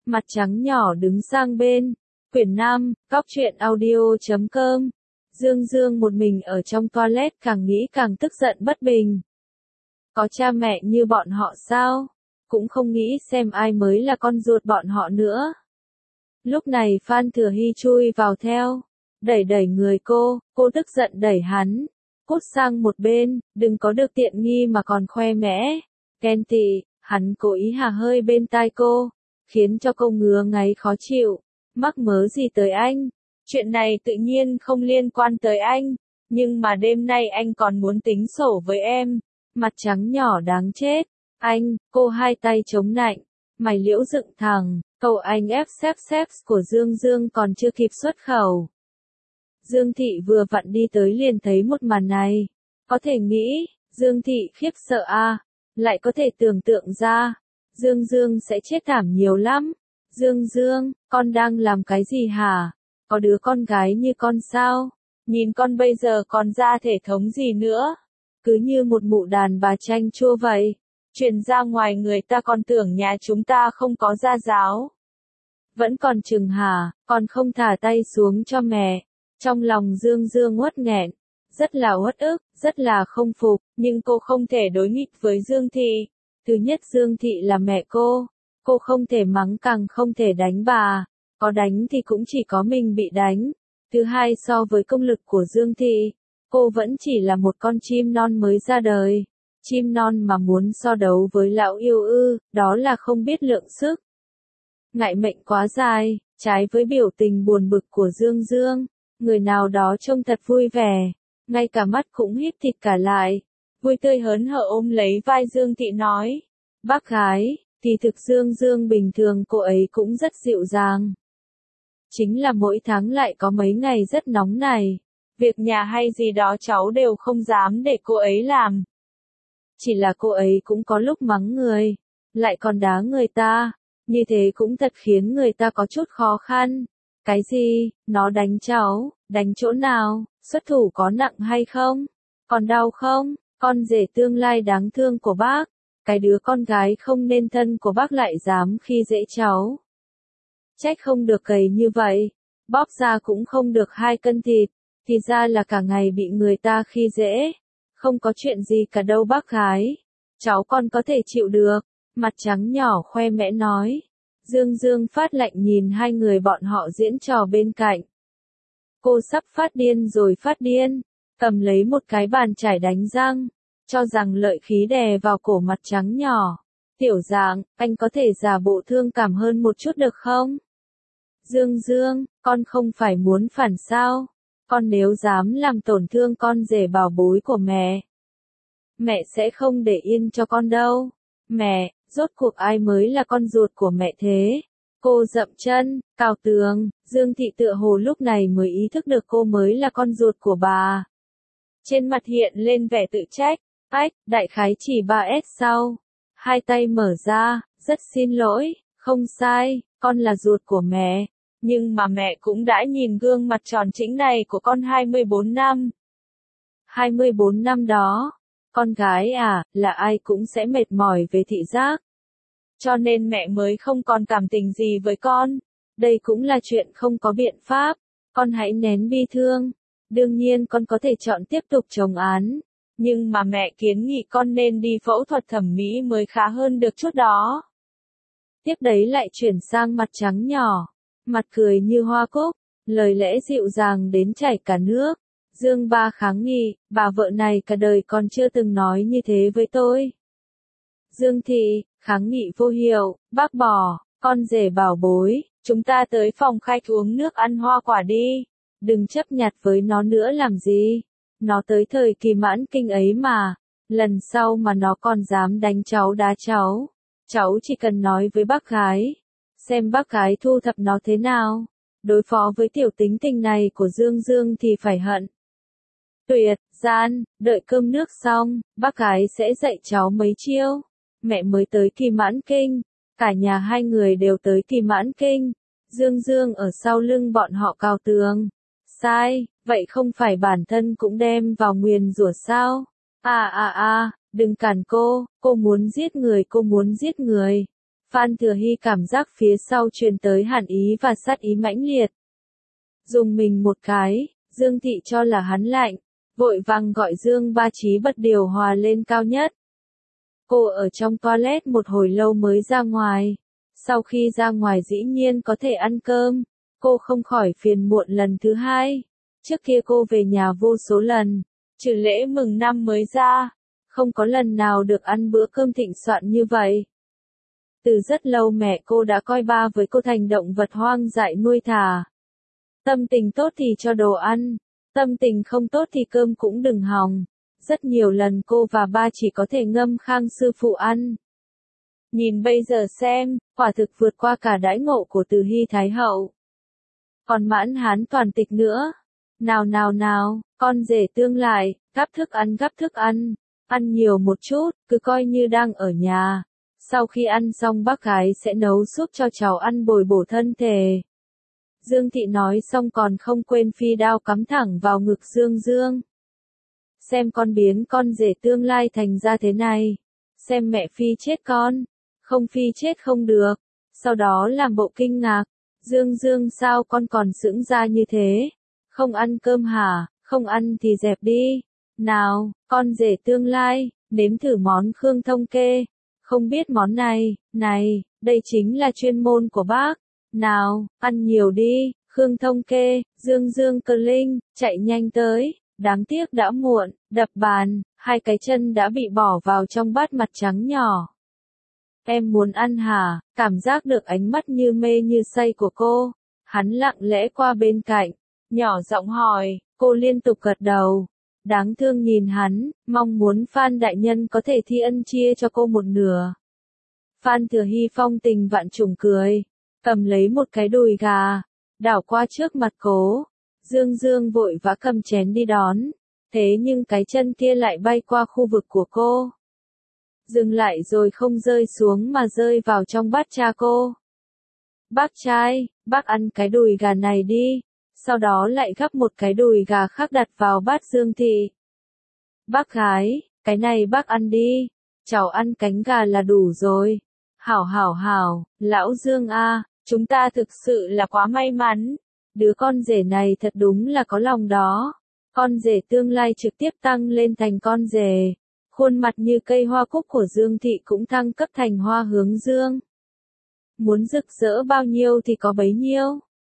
Mặt trắng nhỏ đứng sang bên. Quyển 5, Cóc truyện audio.com. Dương Dương một mình ở trong toilet càng nghĩ càng tức giận bất bình. Có cha mẹ như bọn họ sao? Cũng không nghĩ xem ai mới là con ruột bọn họ nữa. Lúc này Phan Thừa Hy chui vào theo. Đẩy đẩy người cô tức giận đẩy hắn. Cút sang một bên, đừng có được tiện nghi mà còn khoe mẽ. Ghen tị, hắn cố ý hà hơi bên tai cô, khiến cho cô ngứa ngáy khó chịu. Mắc mớ gì tới anh? Chuyện này tự nhiên không liên quan tới anh, nhưng mà đêm nay anh còn muốn tính sổ với em. Mặt trắng nhỏ đáng chết. Anh, cô hai tay chống nạnh, mày liễu dựng thẳng, câu anh ép xếp của Dương Dương còn chưa kịp xuất khẩu. Dương Thị vừa vặn đi tới liền thấy một màn này. Có thể nghĩ, Dương Thị khiếp sợ à, lại có thể tưởng tượng ra, Dương Dương sẽ chết thảm nhiều lắm. Dương Dương, con đang làm cái gì hả? Có đứa con gái như con sao? Nhìn con bây giờ còn ra thể thống gì nữa? Cứ như một mụ đàn bà chanh chua vậy. Truyền ra ngoài người ta còn tưởng nhà chúng ta không có gia giáo. Vẫn còn chừng hả, còn không thả tay xuống cho mẹ. Trong lòng Dương Dương uất nghẹn, rất là uất ức, rất là không phục, nhưng cô không thể đối nghịch với Dương Thị. Thứ nhất Dương Thị là mẹ cô không thể mắng càng không thể đánh bà, có đánh thì cũng chỉ có mình bị đánh. Thứ hai so với công lực của Dương Thị, cô vẫn chỉ là một con chim non mới ra đời. Chim non mà muốn so đấu với lão yêu đó là không biết lượng sức. Ngại mệnh quá dài, trái với biểu tình buồn bực của Dương Dương, người nào đó trông thật vui vẻ, ngay cả mắt cũng híp thịt cả lại, vui tươi hớn hở ôm lấy vai Dương Thị nói, bác gái, thì thực Dương Dương bình thường cô ấy cũng rất dịu dàng. Chính là mỗi tháng lại có mấy ngày rất nóng này, việc nhà hay gì đó cháu đều không dám để cô ấy làm. Chỉ là cô ấy cũng có lúc mắng người, lại còn đá người ta, như thế cũng thật khiến người ta có chút khó khăn. Cái gì, nó đánh cháu, đánh chỗ nào, xuất thủ có nặng hay không? Còn đau không? Con rể tương lai đáng thương của bác, cái đứa con gái không nên thân của bác lại dám khi dễ cháu. Trách không được cầy như vậy, bóp ra cũng không được 2 cân thịt, thì ra là cả ngày bị người ta khi dễ. Không có chuyện gì cả đâu bác gái, cháu con có thể chịu được. Mặt trắng nhỏ khoe mẽ nói. Dương Dương phát lạnh nhìn hai người bọn họ diễn trò bên cạnh. Cô sắp phát điên rồi phát điên, cầm lấy một cái bàn chải đánh răng, cho rằng lợi khí đè vào cổ mặt trắng nhỏ. Tiểu Dạng, anh có thể giả bộ thương cảm hơn một chút được không? Dương Dương, con không phải muốn phản sao? Con nếu dám làm tổn thương con rể bảo bối của mẹ sẽ không để yên cho con đâu. Mẹ, rốt cuộc ai mới là con ruột của mẹ thế? Cô dậm chân, cào tường, Dương Thị tựa hồ lúc này mới ý thức được cô mới là con ruột của bà. Trên mặt hiện lên vẻ tự trách, đại khái chỉ 3S sau. Hai tay mở ra, rất xin lỗi, không sai, con là ruột của mẹ. Nhưng mà mẹ cũng đã nhìn gương mặt tròn trĩnh này của con 24 năm. 24 năm đó, con gái à, là ai cũng sẽ mệt mỏi về thị giác. Cho nên mẹ mới không còn cảm tình gì với con. Đây cũng là chuyện không có biện pháp. Con hãy nén bi thương. Đương nhiên con có thể chọn tiếp tục chống án. Nhưng mà mẹ kiến nghị con nên đi phẫu thuật thẩm mỹ mới khá hơn được chút đó. Tiếp đấy lại chuyển sang mặt trắng nhỏ. Mặt cười như hoa cúc. Lời lẽ dịu dàng đến chảy cả nước. Dương Ba kháng nghị, bà vợ này cả đời còn chưa từng nói như thế với tôi. Dương Thị, kháng nghị vô hiệu, bác bỏ, con rể bảo bối, chúng ta tới phòng khách uống nước ăn hoa quả đi. Đừng chấp nhặt với nó nữa làm gì. Nó tới thời kỳ mãn kinh ấy mà. Lần sau mà nó còn dám đánh cháu đá cháu chỉ cần nói với bác gái. Xem bác gái thu thập nó thế nào. Đối phó với tiểu tính tình này của Dương Dương thì phải hận. Tuyệt, gian, đợi cơm nước xong, bác gái sẽ dạy cháu mấy chiêu. Mẹ mới tới kỳ mãn kinh, cả nhà hai người đều tới kỳ mãn kinh. Dương Dương ở sau lưng bọn họ cào tường. Sai, vậy không phải bản thân cũng đem vào nguyền rủa sao? Đừng cản cô muốn giết người. Phan Thừa Hy cảm giác phía sau truyền tới hàn ý và sát ý mãnh liệt. Dùng mình một cái, Dương Thị cho là hắn lạnh, vội vàng gọi Dương Ba Chí bật điều hòa lên cao nhất. Cô ở trong toilet một hồi lâu mới ra ngoài. Sau khi ra ngoài dĩ nhiên có thể ăn cơm, cô không khỏi phiền muộn lần thứ hai. Trước kia cô về nhà vô số lần, trừ lễ mừng năm mới ra, không có lần nào được ăn bữa cơm thịnh soạn như vậy. Từ rất lâu mẹ cô đã coi ba với cô thành động vật hoang dại nuôi thả. Tâm tình tốt thì cho đồ ăn, tâm tình không tốt thì cơm cũng đừng hòng. Rất nhiều lần cô và ba chỉ có thể ngâm Khang sư phụ ăn. Nhìn bây giờ xem, quả thực vượt qua cả đãi ngộ của Từ Hy Thái Hậu. Còn Mãn Hán toàn tịch nữa. Nào nào nào, con rể tương lại, gắp thức ăn, ăn nhiều một chút, cứ coi như đang ở nhà. Sau khi ăn xong bác gái sẽ nấu súp cho cháu ăn bồi bổ thân thể. Dương Thị nói xong còn không quên phi đao cắm thẳng vào ngực Dương Dương. Xem con biến con rể tương lai thành ra thế này. Xem mẹ phi chết con. Không phi chết không được. Sau đó làm bộ kinh ngạc. Dương Dương sao con còn sững ra như thế? Không ăn cơm hả? Không ăn thì dẹp đi. Nào, con rể tương lai, nếm thử món Khương Thông Kê. Không biết món này, đây chính là chuyên môn của bác. Nào, ăn nhiều đi, Khương Thông Kê, Dương Dương Cơ Linh, chạy nhanh tới. Đáng tiếc đã muộn, đập bàn, hai cái chân đã bị bỏ vào trong bát mặt trắng nhỏ. Em muốn ăn hả? Cảm giác được ánh mắt như mê như say của cô. Hắn lặng lẽ qua bên cạnh, nhỏ giọng hỏi, cô liên tục gật đầu. Đáng thương nhìn hắn, mong muốn Phan đại nhân có thể thi ân chia cho cô một nửa. Phan Thừa Hy phong tình vạn trùng cười, cầm lấy một cái đùi gà, đảo qua trước mặt cô. Dương Dương vội vã cầm chén đi đón, thế nhưng cái chân kia lại bay qua khu vực của cô. Dừng lại rồi không rơi xuống mà rơi vào trong bát cha cô. Bác trai, bác ăn cái đùi gà này đi, sau đó lại gắp một cái đùi gà khác đặt vào bát Dương Thị. Bác gái, cái này bác ăn đi, cháu ăn cánh gà là đủ rồi. Hảo, lão Dương a, chúng ta thực sự là quá may mắn. Đứa con rể này thật đúng là có lòng đó. Con rể tương lai trực tiếp tăng lên thành con rể. Khuôn mặt như cây hoa cúc của Dương Thị cũng thăng cấp thành hoa hướng dương. Muốn rực rỡ bao nhiêu thì có bấy nhiêu.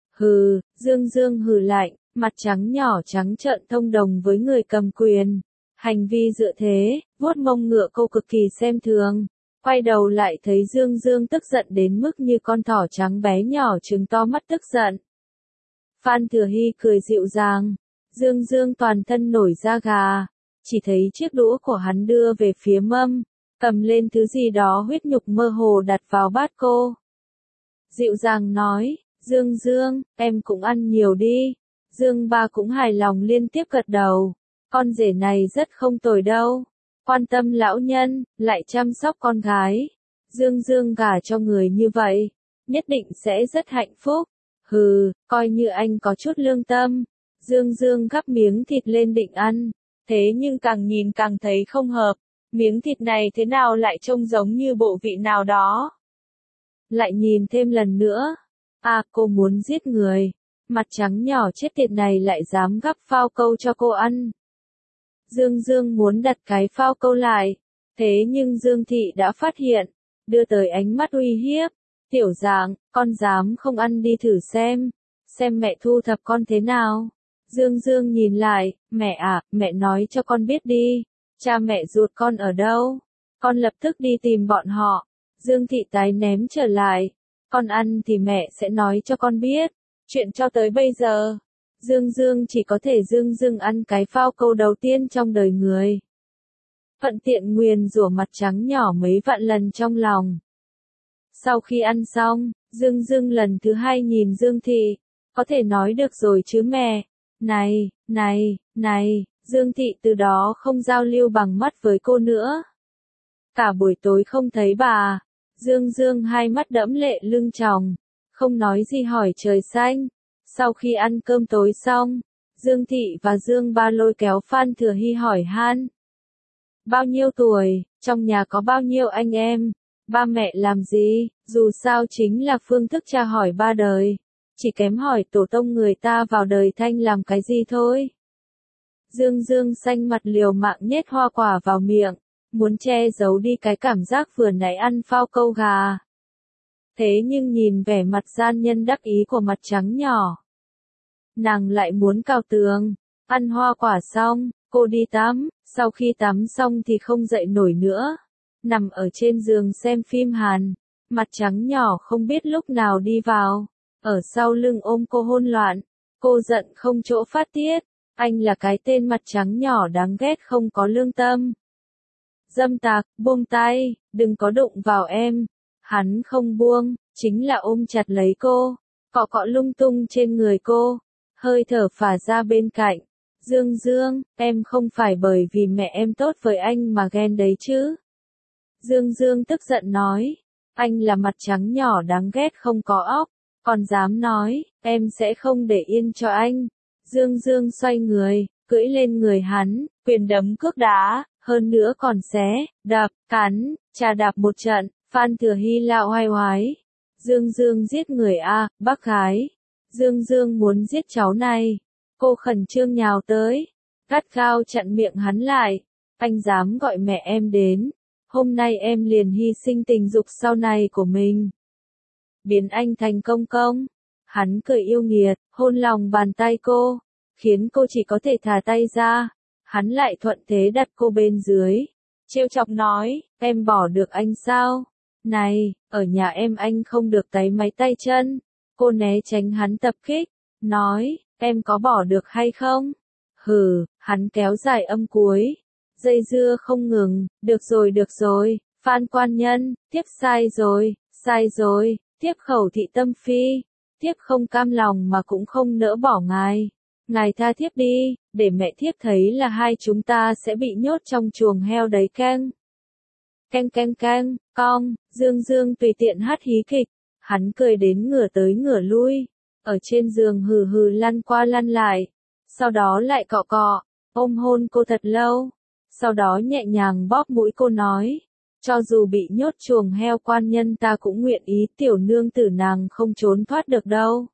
Hừ, Dương Dương hừ lạnh, mặt trắng nhỏ trắng trợn thông đồng với người cầm quyền. Hành vi dựa thế, vuốt mông ngựa cô cực kỳ xem thường. Quay đầu lại thấy Dương Dương tức giận đến mức như con thỏ trắng bé nhỏ trừng to mắt tức giận. Phan Thừa Hy cười dịu dàng. Dương Dương toàn thân nổi da gà. Chỉ thấy chiếc đũa của hắn đưa về phía mâm, cầm lên thứ gì đó huyết nhục mơ hồ đặt vào bát cô. Dịu dàng nói, Dương Dương, em cũng ăn nhiều đi. Dương Ba cũng hài lòng liên tiếp gật đầu. Con rể này rất không tồi đâu. Quan tâm lão nhân, lại chăm sóc con gái. Dương Dương gả cho người như vậy, nhất định sẽ rất hạnh phúc. Hừ, coi như anh có chút lương tâm. Dương Dương gắp miếng thịt lên định ăn. Thế nhưng càng nhìn càng thấy không hợp. Miếng thịt này thế nào lại trông giống như bộ vị nào đó. Lại nhìn thêm lần nữa. À, cô muốn giết người. Mặt trắng nhỏ chết tiệt này lại dám gắp phao câu cho cô ăn. Dương Dương muốn đặt cái phao câu lại. Thế nhưng Dương Thị đã phát hiện. Đưa tới ánh mắt uy hiếp. Tiểu Dạng, con dám không ăn đi thử xem. Xem mẹ thu thập con thế nào. Dương Dương nhìn lại, mẹ à, mẹ nói cho con biết đi. Cha mẹ ruột con ở đâu? Con lập tức đi tìm bọn họ. Dương Thị tái ném trở lại. Con ăn thì mẹ sẽ nói cho con biết. Chuyện cho tới bây giờ. Dương Dương chỉ có thể dưng ăn cái phao câu đầu tiên trong đời người. Thuận tiện nguyền rủa mặt trắng nhỏ mấy vạn lần trong lòng. Sau khi ăn xong, Dương Dương lần thứ hai nhìn Dương Thị. Có thể nói được rồi chứ mẹ. Này, Dương Thị từ đó không giao lưu bằng mắt với cô nữa. Cả buổi tối không thấy bà. Dương Dương hai mắt đẫm lệ lưng tròng. Không nói gì hỏi trời xanh. Sau khi ăn cơm tối xong, Dương Thị và Dương Ba lôi kéo Phan Thừa Hy hỏi han. Bao nhiêu tuổi, trong nhà có bao nhiêu anh em? Ba mẹ làm gì, dù sao chính là phương thức tra hỏi ba đời. Chỉ kém hỏi tổ tông người ta vào đời Thanh làm cái gì thôi. Dương Dương xanh mặt liều mạng nhét hoa quả vào miệng, muốn che giấu đi cái cảm giác vừa nãy ăn phao câu gà. Thế nhưng nhìn vẻ mặt gian nhân đắc ý của mặt trắng nhỏ, nàng lại muốn cào tường. Ăn hoa quả xong, cô đi tắm, sau khi tắm xong thì không dậy nổi nữa. Nằm ở trên giường xem phim Hàn, mặt trắng nhỏ không biết lúc nào đi vào, ở sau lưng ôm cô hôn loạn. Cô giận không chỗ phát tiết, anh là cái tên mặt trắng nhỏ đáng ghét không có lương tâm. Dâm tặc, buông tay, đừng có đụng vào em. Hắn không buông, chính là ôm chặt lấy cô, cọ cọ lung tung trên người cô, hơi thở phả ra bên cạnh. Dương Dương, em không phải bởi vì mẹ em tốt với anh mà ghen đấy chứ. Dương Dương tức giận nói, anh là mặt trắng nhỏ đáng ghét không có óc, còn dám nói, em sẽ không để yên cho anh. Dương Dương xoay người, cưỡi lên người hắn, quyền đấm cước đá, hơn nữa còn xé, đập, cắn, chà đạp một trận. Phan Thừa Hy lạo hoài hoái. Dương Dương giết người a, bác gái. Dương Dương muốn giết cháu này. Cô khẩn trương nhào tới, gắt gao chặn miệng hắn lại. Anh dám gọi mẹ em đến, hôm nay em liền hy sinh tình dục sau này của mình. Biến anh thành công công. Hắn cười yêu nghiệt, hôn lòng bàn tay cô, khiến cô chỉ có thể thả tay ra. Hắn lại thuận thế đặt cô bên dưới, trêu chọc nói, em bỏ được anh sao? Này, ở nhà em anh không được táy máy tay chân. Cô né tránh hắn tập kích, nói, em có bỏ được hay không? Hừ, hắn kéo dài âm cuối, dây dưa không ngừng, được rồi, Phan quan nhân, tiếp sai rồi, tiếp khẩu thị tâm phi, tiếp không cam lòng mà cũng không nỡ bỏ ngài. Ngài tha thiếp đi, để mẹ thiếp thấy là hai chúng ta sẽ bị nhốt trong chuồng heo đấy keng. Keng, cong, Dương Dương tùy tiện hát hí kịch, hắn cười đến ngửa tới ngửa lui, ở trên giường hừ hừ lăn qua lăn lại, sau đó lại cọ cọ, ôm hôn cô thật lâu, sau đó nhẹ nhàng bóp mũi cô nói, cho dù bị nhốt chuồng heo quan nhân ta cũng nguyện ý, tiểu nương tử nàng không trốn thoát được đâu.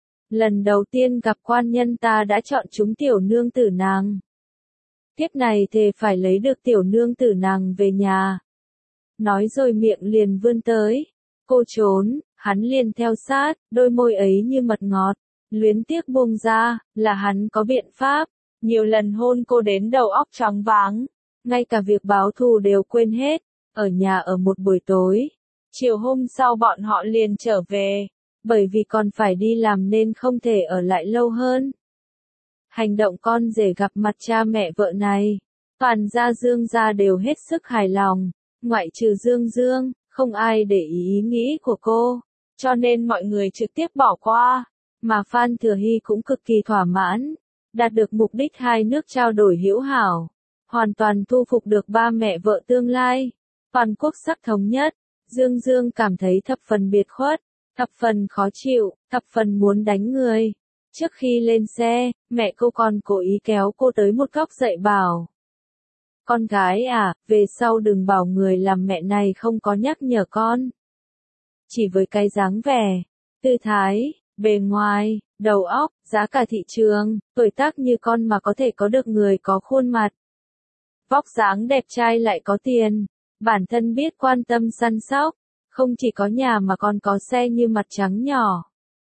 Lần đầu tiên gặp quan nhân ta đã chọn chúng tiểu nương tử nàng. Tiếp này thề phải lấy được tiểu nương tử nàng về nhà. Nói rồi miệng liền vươn tới. Cô trốn, hắn liền theo sát, đôi môi ấy như mật ngọt. Luyến tiếc buông ra, là hắn có biện pháp. Nhiều lần hôn cô đến đầu óc choáng váng. Ngay cả việc báo thù đều quên hết. Ở nhà ở một buổi tối. Chiều hôm sau bọn họ liền trở về. Bởi vì còn phải đi làm nên không thể ở lại lâu hơn. Hành động con rể gặp mặt cha mẹ vợ này, toàn gia Dương gia đều hết sức hài lòng, ngoại trừ Dương Dương, không ai để ý nghĩ của cô, cho nên mọi người trực tiếp bỏ qua, mà Phan Thừa Hy cũng cực kỳ thỏa mãn, đạt được mục đích hai nước trao đổi hữu hảo, hoàn toàn thu phục được ba mẹ vợ tương lai, toàn quốc sắc thống nhất. Dương Dương cảm thấy thập phần biệt khuất, thập phần khó chịu, thập phần muốn đánh người. Trước khi lên xe, mẹ cô còn cố ý kéo cô tới một góc dạy bảo. Con gái à, về sau đừng bảo người làm mẹ này không có nhắc nhở con. Chỉ với cái dáng vẻ, tư thái, bề ngoài, đầu óc, giá cả thị trường, tuổi tác như con mà có thể có được người có khuôn mặt. Vóc dáng đẹp trai lại có tiền, bản thân biết quan tâm săn sóc, không chỉ có nhà mà còn có xe như mặt trắng nhỏ.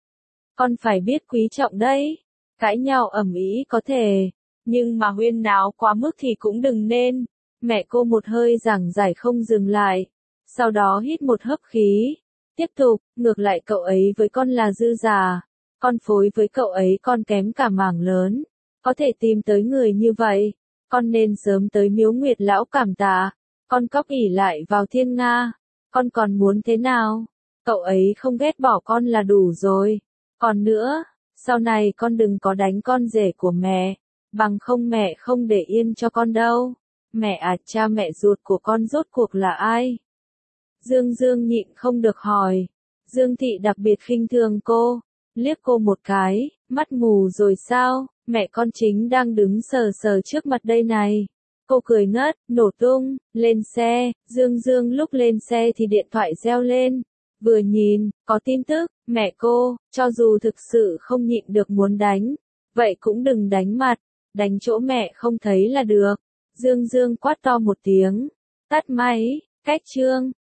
Con phải biết quý trọng đấy. Cãi nhau ầm ĩ có thể, nhưng mà huyên náo quá mức thì cũng đừng nên. Mẹ cô một hơi giảng giải không dừng lại, sau đó hít một hớp khí. Tiếp tục, ngược lại cậu ấy với con là dư giả, con phối với cậu ấy con kém cả mảng lớn. Có thể tìm tới người như vậy, con nên sớm tới Miếu Nguyệt Lão cảm tạ. Con cóc ỉ lại vào Thiên Nga, con còn muốn thế nào? Cậu ấy không ghét bỏ con là đủ rồi. Còn nữa, sau này con đừng có đánh con rể của mẹ, bằng không mẹ không để yên cho con đâu. Mẹ à, cha mẹ ruột của con rốt cuộc là ai? Dương Dương nhịn không được hỏi. Dương Thị đặc biệt khinh thường cô, liếc cô một cái, mắt mù rồi sao, mẹ con chính đang đứng sờ sờ trước mặt đây này. Cô cười ngất, nổ tung, lên xe, Dương lúc lên xe thì điện thoại reo lên. Vừa nhìn, có tin tức, mẹ cô, cho dù thực sự không nhịn được muốn đánh, vậy cũng đừng đánh mặt, đánh chỗ mẹ không thấy là được. Dương quát to một tiếng, tắt máy, cách chương.